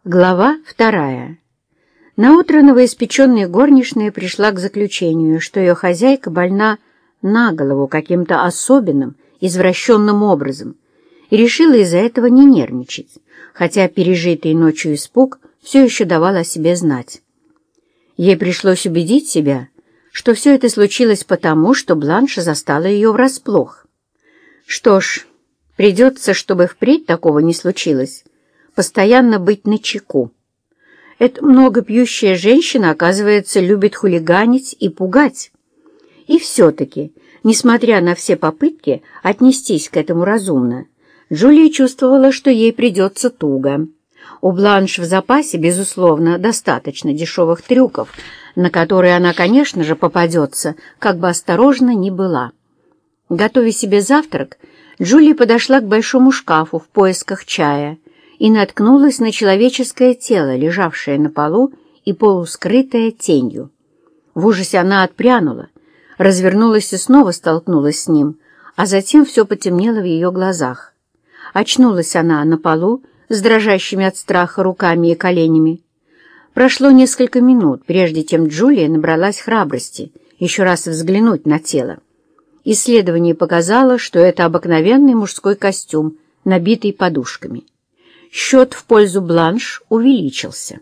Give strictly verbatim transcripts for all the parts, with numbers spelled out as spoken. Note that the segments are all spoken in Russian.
Глава вторая. Наутро новоиспеченная горничная пришла к заключению, что ее хозяйка больна на голову каким-то особенным, извращенным образом, и решила из-за этого не нервничать, хотя пережитый ночью испуг все еще давал о себе знать. Ей пришлось убедить себя, что все это случилось потому, что Бланша застала ее врасплох. Что ж, придется, чтобы впредь такого не случилось, постоянно быть начеку. Эта многопьющая женщина, оказывается, любит хулиганить и пугать. И все-таки, несмотря на все попытки отнестись к этому разумно, Джулия чувствовала, что ей придется туго. У Бланш в запасе, безусловно, достаточно дешевых трюков, на которые она, конечно же, попадется, как бы осторожна ни была. Готовя себе завтрак, Джулия подошла к большому шкафу в поисках чая и наткнулась на человеческое тело, лежавшее на полу и полускрытое тенью. В ужасе она отпрянула, развернулась и снова столкнулась с ним, а затем все потемнело в ее глазах. Очнулась она на полу с дрожащими от страха руками и коленями. Прошло несколько минут, прежде чем Джулия набралась храбрости еще раз взглянуть на тело. Исследование показало, что это обыкновенный мужской костюм, набитый подушками. Счет в пользу Бланш увеличился.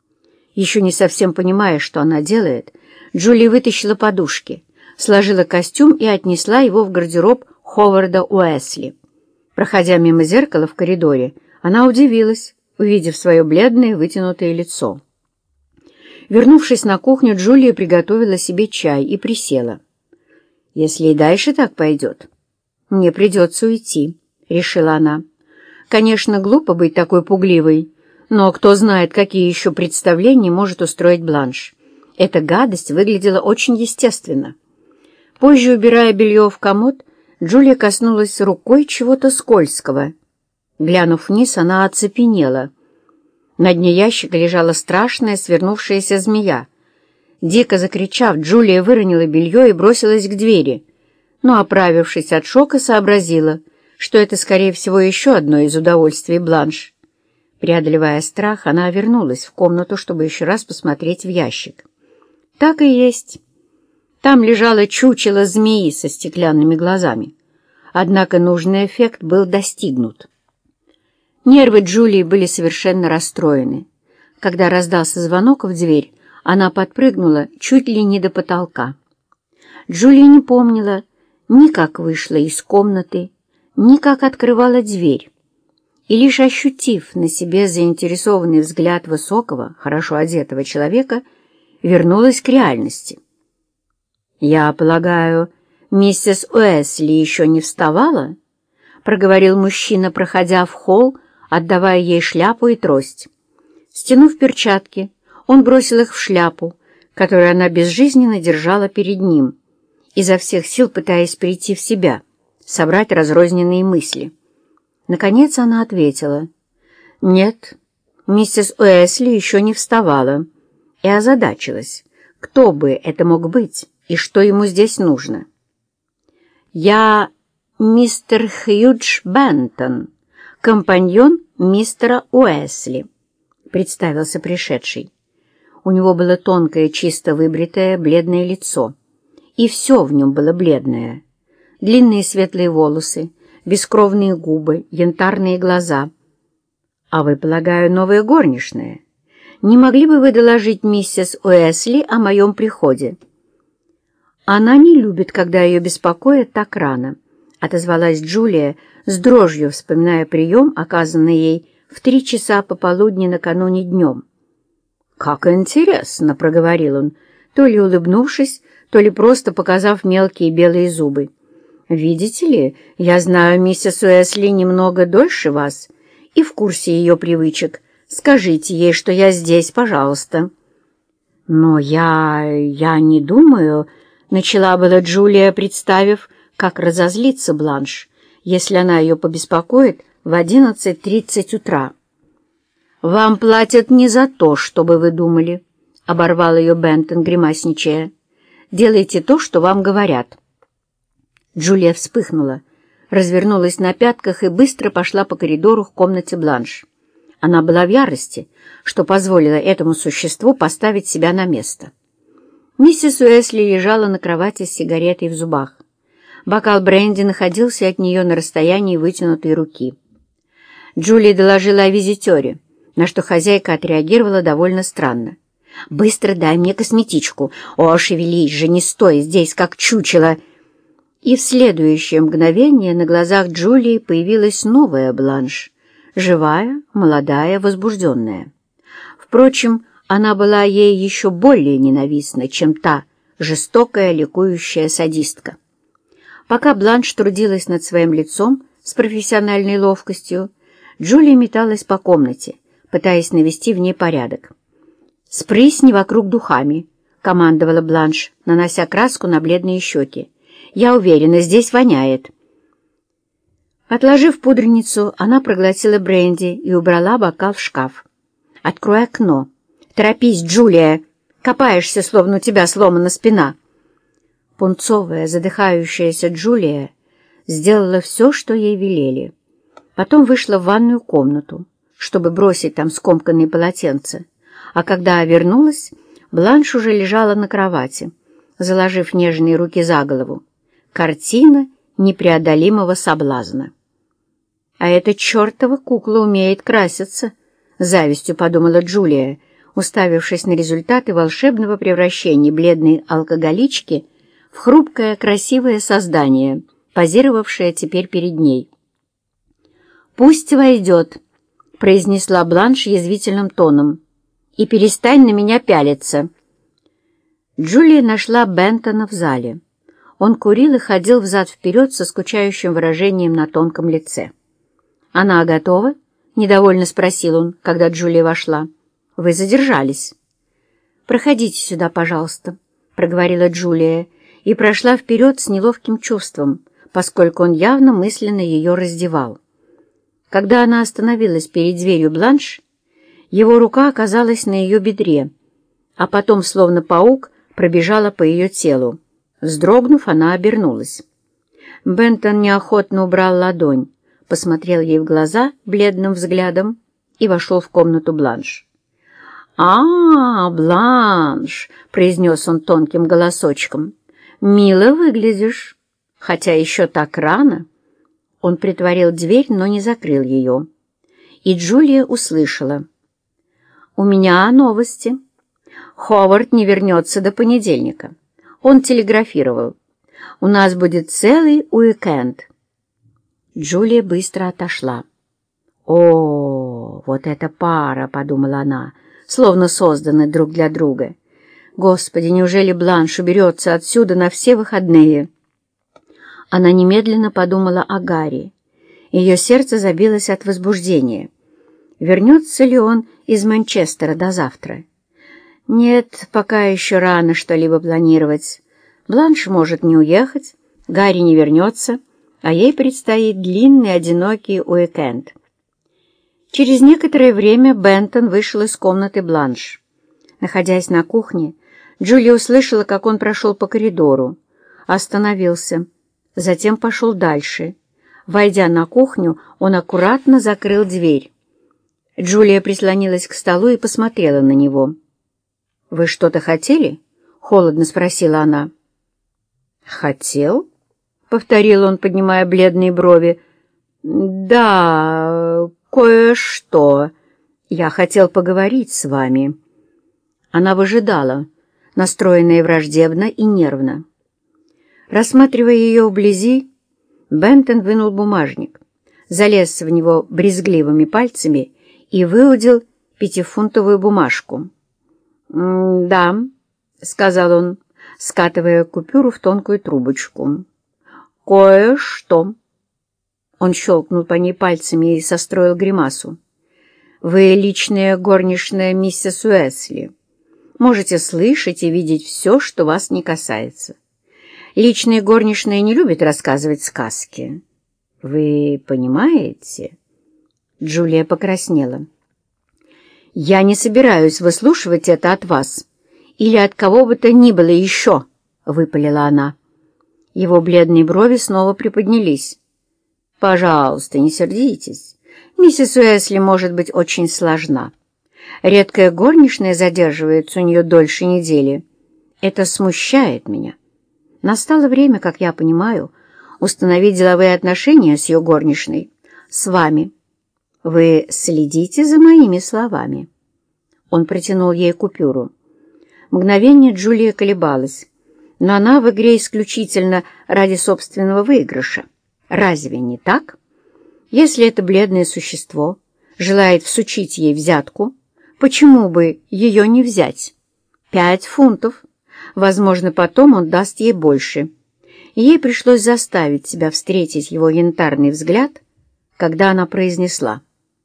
Еще не совсем понимая, что она делает, Джулия вытащила подушки, сложила костюм и отнесла его в гардероб Ховарда Уэсли. Проходя мимо зеркала в коридоре, она удивилась, увидев свое бледное вытянутое лицо. Вернувшись на кухню, Джулия приготовила себе чай и присела. «Если и дальше так пойдет, мне придется уйти», — решила она. Конечно, глупо быть такой пугливой, но кто знает, какие еще представления может устроить Бланш. Эта гадость выглядела очень естественно. Позже, убирая белье в комод, Джулия коснулась рукой чего-то скользкого. Глянув вниз, она оцепенела. На дне ящика лежала страшная свернувшаяся змея. Дико закричав, Джулия выронила белье и бросилась к двери, но, оправившись от шока, сообразила, что это, скорее всего, еще одно из удовольствий Бланш. Преодолевая страх, она вернулась в комнату, чтобы еще раз посмотреть в ящик. Так и есть. Там лежало чучело змеи со стеклянными глазами. Однако нужный эффект был достигнут. Нервы Джулии были совершенно расстроены. Когда раздался звонок в дверь, она подпрыгнула чуть ли не до потолка. Джулия не помнила ни как вышла из комнаты, ни как открывала дверь, и лишь ощутив на себе заинтересованный взгляд высокого, хорошо одетого человека, вернулась к реальности. «Я полагаю, миссис Уэсли еще не вставала?» — проговорил мужчина, проходя в холл, отдавая ей шляпу и трость. Стянув перчатки, он бросил их в шляпу, которую она безжизненно держала перед ним, изо всех сил пытаясь прийти в себя, собрать разрозненные мысли. Наконец она ответила: «Нет, миссис Уэсли еще не вставала», и озадачилась, кто бы это мог быть и что ему здесь нужно. «Я мистер Хьюдж Бентон, компаньон мистера Уэсли», — представился пришедший. У него было тонкое, чисто выбритое, бледное лицо, и все в нем было бледное. Длинные светлые волосы, бескровные губы, янтарные глаза. «А вы, полагаю, новая горничная? Не могли бы вы доложить миссис Уэсли о моем приходе?» «Она не любит, когда ее беспокоят так рано», — отозвалась Джулия, с дрожью вспоминая прием, оказанный ей в три часа пополудни накануне днем. «Как интересно», — проговорил он, то ли улыбнувшись, то ли просто показав мелкие белые зубы. «Видите ли, я знаю миссис Уэсли немного дольше вас и в курсе ее привычек. Скажите ей, что я здесь, пожалуйста». «Но я... я не думаю...» — начала была Джулия, представив, как разозлится Бланш, если она ее побеспокоит в одиннадцать тридцать утра. «Вам платят не за то, чтобы вы думали», — оборвал ее Бентон, гримасничая. «Делайте то, что вам говорят». Джулия вспыхнула, развернулась на пятках и быстро пошла по коридору к комнате Бланш. Она была в ярости, что позволила этому существу поставить себя на место. Миссис Уэсли лежала на кровати с сигаретой в зубах. Бокал бренди находился от нее на расстоянии вытянутой руки. Джулия доложила о визитере, на что хозяйка отреагировала довольно странно. «Быстро дай мне косметичку! О, шевелись же, не стой здесь, как чучело!» И в следующее мгновение на глазах Джулии появилась новая Бланш, живая, молодая, возбужденная. Впрочем, она была ей еще более ненавистна, чем та жестокая, ликующая садистка. Пока Бланш трудилась над своим лицом с профессиональной ловкостью, Джулия металась по комнате, пытаясь навести в ней порядок. «Спрысни вокруг духами», — командовала Бланш, нанося краску на бледные щеки. «Я уверена, здесь воняет». Отложив пудреницу, она проглотила бренди и убрала бокал в шкаф. «Открой окно. Торопись, Джулия! Копаешься, словно у тебя сломана спина». Пунцовая, задыхающаяся Джулия сделала все, что ей велели. Потом вышла в ванную комнату, чтобы бросить там скомканные полотенца, а когда вернулась, Бланш уже лежала на кровати, заложив нежные руки за голову. Картина непреодолимого соблазна. «А эта чертова кукла умеет краситься», — завистью подумала Джулия, уставившись на результаты волшебного превращения бледной алкоголички в хрупкое, красивое создание, позировавшее теперь перед ней. «Пусть войдет», — произнесла Бланш язвительным тоном, — «и перестань на меня пялиться». Джулия нашла Бентона в зале. Он курил и ходил взад-вперед со скучающим выражением на тонком лице. «Она готова?» — недовольно спросил он, когда Джулия вошла. «Вы задержались». «Проходите сюда, пожалуйста», — проговорила Джулия и прошла вперед с неловким чувством, поскольку он явно мысленно ее раздевал. Когда она остановилась перед дверью Бланш, его рука оказалась на ее бедре, а потом, словно паук, пробежала по ее телу. Вздрогнув, она обернулась. Бентон неохотно убрал ладонь, посмотрел ей в глаза бледным взглядом и вошел в комнату Бланш. «А, Бланш!» — произнес он тонким голосочком. «Мило выглядишь, хотя еще так рано». Он притворил дверь, но не закрыл ее. И Джулия услышала. «У меня новости. Ховард не вернется до понедельника. Он телеграфировал. У нас будет целый уикенд». Джулия быстро отошла. «О, вот эта пара!» — подумала она, словно созданы друг для друга. «Господи, неужели Бланш уберется отсюда на все выходные?» Она немедленно подумала о Гарри. Ее сердце забилось от возбуждения. Вернется ли он из Манчестера до завтра? Нет, пока еще рано что-либо планировать. Бланш может не уехать, Гарри не вернется, а ей предстоит длинный, одинокий уикенд. Через некоторое время Бентон вышел из комнаты Бланш. Находясь на кухне, Джулия услышала, как он прошел по коридору, остановился, затем пошел дальше. Войдя на кухню, он аккуратно закрыл дверь. Джулия прислонилась к столу и посмотрела на него. «Вы что-то хотели?» — холодно спросила она. «Хотел?» — повторил он, поднимая бледные брови. «Да, кое-что. Я хотел поговорить с вами». Она выжидала, настроенная враждебно и нервно. Рассматривая ее вблизи, Бентон вынул бумажник, залез в него брезгливыми пальцами и выудил пятифунтовую бумажку. «Да», — сказал он, скатывая купюру в тонкую трубочку. «Кое-что». Он щелкнул по ней пальцами и состроил гримасу. «Вы личная горничная миссис Уэсли. Можете слышать и видеть все, что вас не касается. Личные горничные не любят рассказывать сказки. Вы понимаете?» Джулия покраснела. «Я не собираюсь выслушивать это от вас или от кого бы то ни было еще», — выпалила она. Его бледные брови снова приподнялись. «Пожалуйста, не сердитесь. Миссис Уэсли может быть очень сложна. Редкая горничная задерживается у нее дольше недели. Это смущает меня. Настало время, как я понимаю, установить деловые отношения с ее горничной, с вами. Вы следите за моими словами». Он протянул ей купюру. Мгновение Джулия колебалась, но она в игре исключительно ради собственного выигрыша. Разве не так? Если это бледное существо желает всучить ей взятку, почему бы ее не взять? Пять фунтов. Возможно, потом он даст ей больше. Ей пришлось заставить себя встретить его янтарный взгляд, когда она произнесла: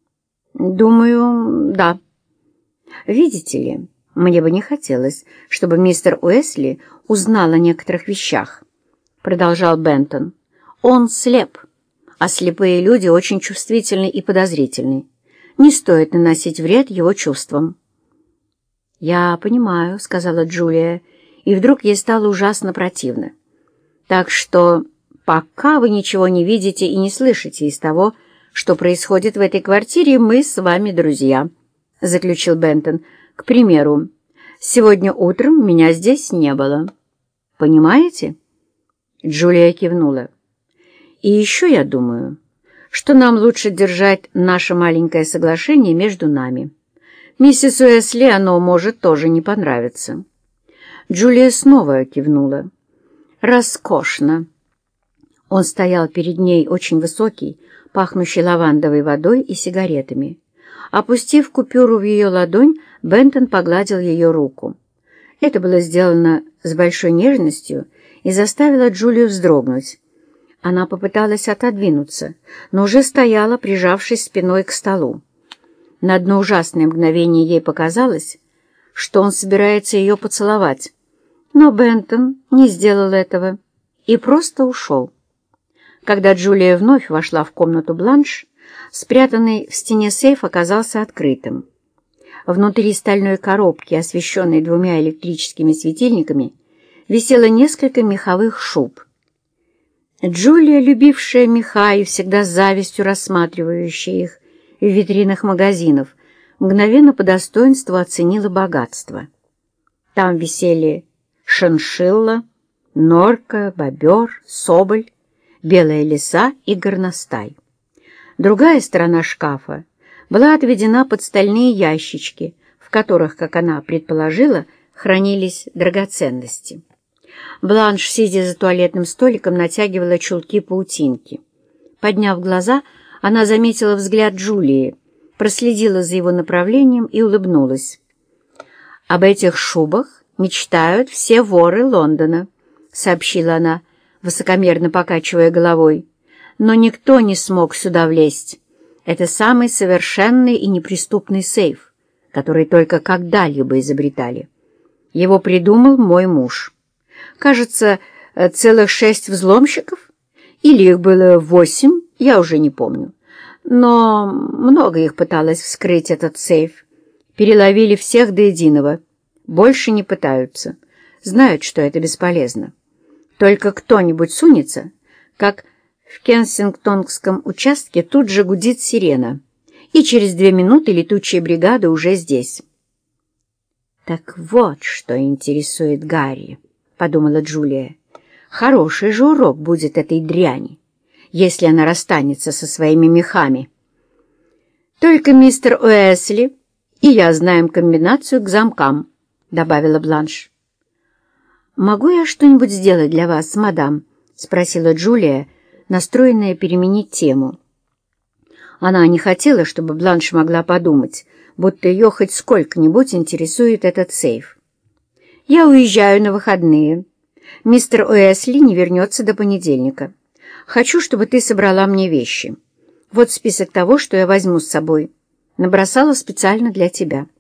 «Думаю, да. Видите ли, мне бы не хотелось, чтобы мистер Уэсли узнал о некоторых вещах», — продолжал Бентон. «Он слеп, а слепые люди очень чувствительны и подозрительны. Не стоит наносить вред его чувствам». «Я понимаю», — сказала Джулия, и вдруг ей стало ужасно противно. «Так что пока вы ничего не видите и не слышите из того, что происходит в этой квартире, мы с вами друзья», — заключил Бентон. «К примеру, сегодня утром меня здесь не было. Понимаете?» Джулия кивнула. «И еще я думаю, что нам лучше держать наше маленькое соглашение между нами. Миссис Уэсли оно может тоже не понравиться». Джулия снова кивнула. «Роскошно!» Он стоял перед ней очень высокий, пахнущий лавандовой водой и сигаретами. Опустив купюру в ее ладонь, Бентон погладил ее руку. Это было сделано с большой нежностью и заставило Джулию вздрогнуть. Она попыталась отодвинуться, но уже стояла, прижавшись спиной к столу. На одно ужасное мгновение ей показалось, что он собирается ее поцеловать, но Бентон не сделал этого и просто ушел. Когда Джулия вновь вошла в комнату Бланш, спрятанный в стене сейф оказался открытым. Внутри стальной коробки, освещенной двумя электрическими светильниками, висело несколько меховых шуб. Джулия, любившая меха и всегда с завистью рассматривающая их в витринах магазинов, мгновенно по достоинству оценила богатство. Там висели шиншилла, норка, бобер, соболь, белая лиса и горностай. Другая сторона шкафа была отведена под стальные ящички, в которых, как она предположила, хранились драгоценности. Бланш, сидя за туалетным столиком, натягивала чулки-паутинки. Подняв глаза, она заметила взгляд Джулии, проследила за его направлением и улыбнулась. «Об этих шубах мечтают все воры Лондона», — сообщила она, высокомерно покачивая головой. «Но никто не смог сюда влезть. Это самый совершенный и неприступный сейф, который только когда-либо изобретали. Его придумал мой муж. Кажется, целых шесть взломщиков? Или их было восемь, я уже не помню. Но много их пыталось вскрыть этот сейф. Переловили всех до единого. Больше не пытаются. Знают, что это бесполезно. Только кто-нибудь сунется, как в Кенсингтонском участке тут же гудит сирена, и через две минуты летучая бригада уже здесь». «Так вот, что интересует Гарри», — подумала Джулия. «Хороший же урок будет этой дряни, если она расстанется со своими мехами». «Только мистер Уэсли и я знаем комбинацию к замкам», — добавила Бланш. «Могу я что-нибудь сделать для вас, мадам?» — спросила Джулия, настроенная переменить тему. Она не хотела, чтобы Бланш могла подумать, будто ее хоть сколько-нибудь интересует этот сейф. «Я уезжаю на выходные. Мистер Уэсли не вернется до понедельника. Хочу, чтобы ты собрала мне вещи. Вот список того, что я возьму с собой. Набросала специально для тебя».